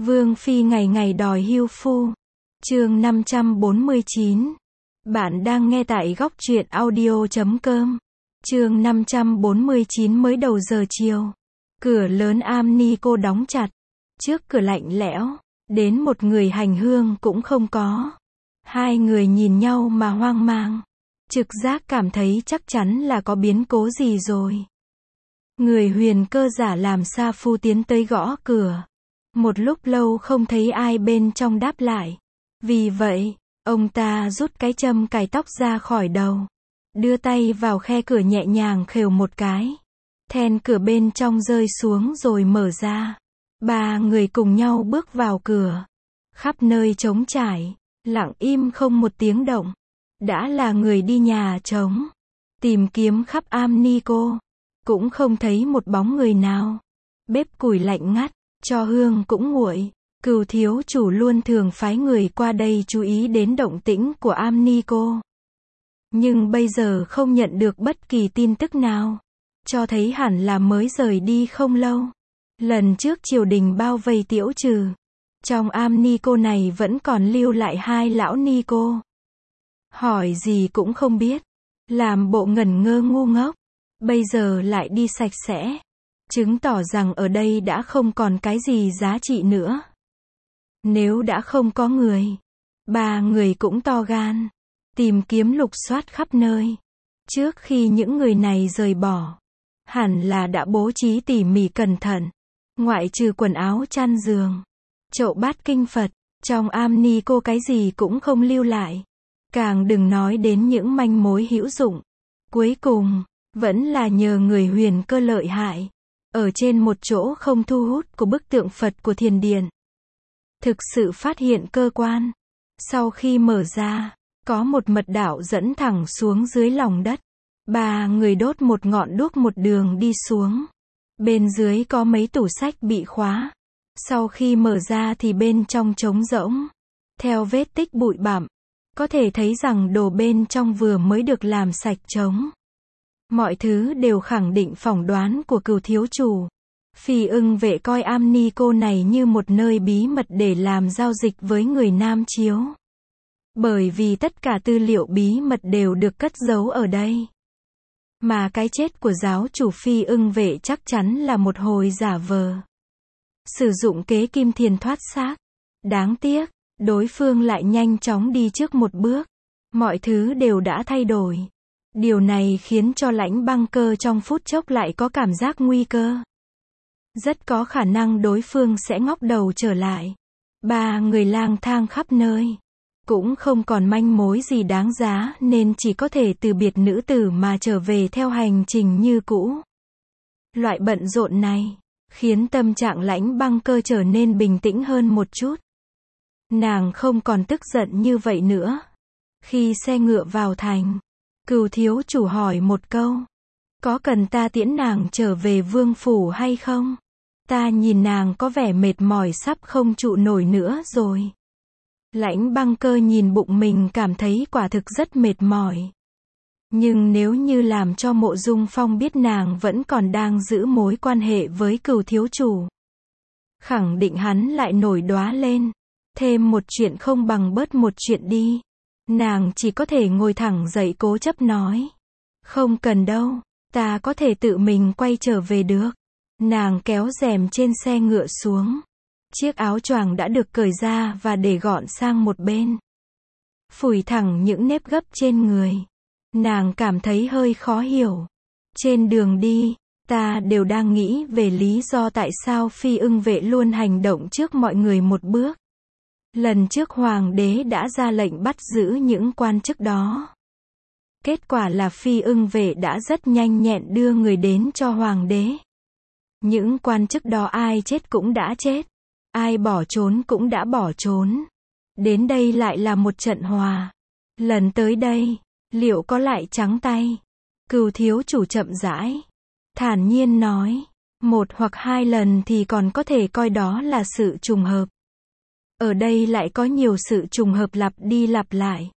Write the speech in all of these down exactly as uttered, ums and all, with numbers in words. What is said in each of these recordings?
Vương phi ngày ngày đòi hưu phu. Chương năm trăm bốn mươi chín. Bạn đang nghe tại góc truyện audio chấm com. Chương năm trăm bốn mươi chín. Mới đầu giờ chiều, cửa lớn am ni cô đóng chặt. Trước cửa lạnh lẽo, đến một người hành hương cũng không có. Hai người nhìn nhau mà hoang mang, trực giác cảm thấy chắc chắn là có biến cố gì rồi. Người huyền cơ giả làm sa phu tiến tới gõ cửa. Một lúc lâu không thấy ai bên trong đáp lại. Vì vậy, ông ta rút cái châm cài tóc ra khỏi đầu, đưa tay vào khe cửa nhẹ nhàng khều một cái. Then cửa bên trong rơi xuống rồi mở ra. Ba người cùng nhau bước vào cửa. Khắp nơi trống trải, lặng im không một tiếng động. Đã là người đi nhà trống. Tìm kiếm khắp am ni cô, cũng không thấy một bóng người nào. Bếp củi lạnh ngắt, cho hương cũng nguội. Cừu thiếu chủ luôn thường phái người qua đây chú ý đến động tĩnh của am ni cô. Nhưng bây giờ không nhận được bất kỳ tin tức nào, cho thấy hẳn là mới rời đi không lâu. Lần trước triều đình bao vây Tiễu Trừ, trong am ni cô này vẫn còn lưu lại hai lão ni cô. Hỏi gì cũng không biết, làm bộ ngẩn ngơ ngu ngốc, bây giờ lại đi sạch sẽ, chứng tỏ rằng ở đây đã không còn cái gì giá trị nữa. Nếu đã không có người, ba người cũng to gan, tìm kiếm lục soát khắp nơi. Trước khi những người này rời bỏ, hẳn là đã bố trí tỉ mỉ cẩn thận. Ngoại trừ quần áo chăn giường, chậu bát kinh Phật, trong am ni cô cái gì cũng không lưu lại. Càng đừng nói đến những manh mối hữu dụng. Cuối cùng, vẫn là nhờ người huyền cơ lợi hại, ở trên một chỗ không thu hút của bức tượng Phật của thiền điện, thực sự phát hiện cơ quan. Sau khi mở ra, có một mật đạo dẫn thẳng xuống dưới lòng đất. Ba người đốt một ngọn đuốc một đường đi xuống. Bên dưới có mấy tủ sách bị khóa. Sau khi mở ra thì bên trong trống rỗng. Theo vết tích bụi bặm, có thể thấy rằng đồ bên trong vừa mới được làm sạch trống. Mọi thứ đều khẳng định phỏng đoán của Cừu thiếu chủ. Phi ưng vệ coi am ni cô này như một nơi bí mật để làm giao dịch với người Nam Chiếu. Bởi vì tất cả tư liệu bí mật đều được cất giấu ở đây. Mà cái chết của giáo chủ phi ưng vệ chắc chắn là một hồi giả vờ. Sử dụng kế kim thiền thoát xác. Đáng tiếc, đối phương lại nhanh chóng đi trước một bước. Mọi thứ đều đã thay đổi. Điều này khiến cho Lãnh Băng Cơ trong phút chốc lại có cảm giác nguy cơ. Rất có khả năng đối phương sẽ ngóc đầu trở lại. Ba người lang thang khắp nơi, cũng không còn manh mối gì đáng giá nên chỉ có thể từ biệt nữ tử mà trở về theo hành trình như cũ. Loại bận rộn này khiến tâm trạng Lãnh Băng Cơ trở nên bình tĩnh hơn một chút. Nàng không còn tức giận như vậy nữa. Khi xe ngựa vào thành, Cừu thiếu chủ hỏi một câu. Có cần ta tiễn nàng trở về vương phủ hay không? Ta nhìn nàng có vẻ mệt mỏi sắp không trụ nổi nữa rồi. Lãnh Băng Cơ nhìn bụng mình cảm thấy quả thực rất mệt mỏi. Nhưng nếu như làm cho Mộ Dung Phong biết nàng vẫn còn đang giữ mối quan hệ với Cừu thiếu chủ, khẳng định hắn lại nổi đoá lên. Thêm một chuyện không bằng bớt một chuyện đi. Nàng chỉ có thể ngồi thẳng dậy cố chấp nói. Không cần đâu, ta có thể tự mình quay trở về được. Nàng kéo rèm trên xe ngựa xuống. Chiếc áo choàng đã được cởi ra và để gọn sang một bên. Phủi thẳng những nếp gấp trên người. Nàng cảm thấy hơi khó hiểu. Trên đường đi, ta đều đang nghĩ về lý do tại sao phi ưng vệ luôn hành động trước mọi người một bước. Lần trước hoàng đế đã ra lệnh bắt giữ những quan chức đó. Kết quả là phi ưng vệ đã rất nhanh nhẹn đưa người đến cho hoàng đế. Những quan chức đó ai chết cũng đã chết, ai bỏ trốn cũng đã bỏ trốn. Đến đây lại là một trận hòa. Lần tới đây, liệu có lại trắng tay? Cừu thiếu chủ chậm rãi, thản nhiên nói. Một hoặc hai lần thì còn có thể coi đó là sự trùng hợp. Ở đây lại có nhiều sự trùng hợp lặp đi lặp lại.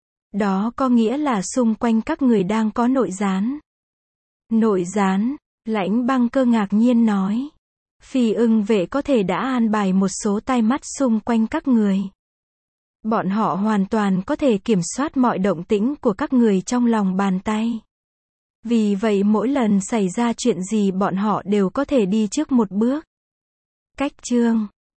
Đó có nghĩa là xung quanh các người đang có nội gián. Nội gián? Lãnh Băng Cơ ngạc nhiên nói. Phi ưng vệ có thể đã an bài một số tai mắt xung quanh các người. Bọn họ hoàn toàn có thể kiểm soát mọi động tĩnh của các người trong lòng bàn tay. Vì vậy mỗi lần xảy ra chuyện gì bọn họ đều có thể đi trước một bước. Cách chương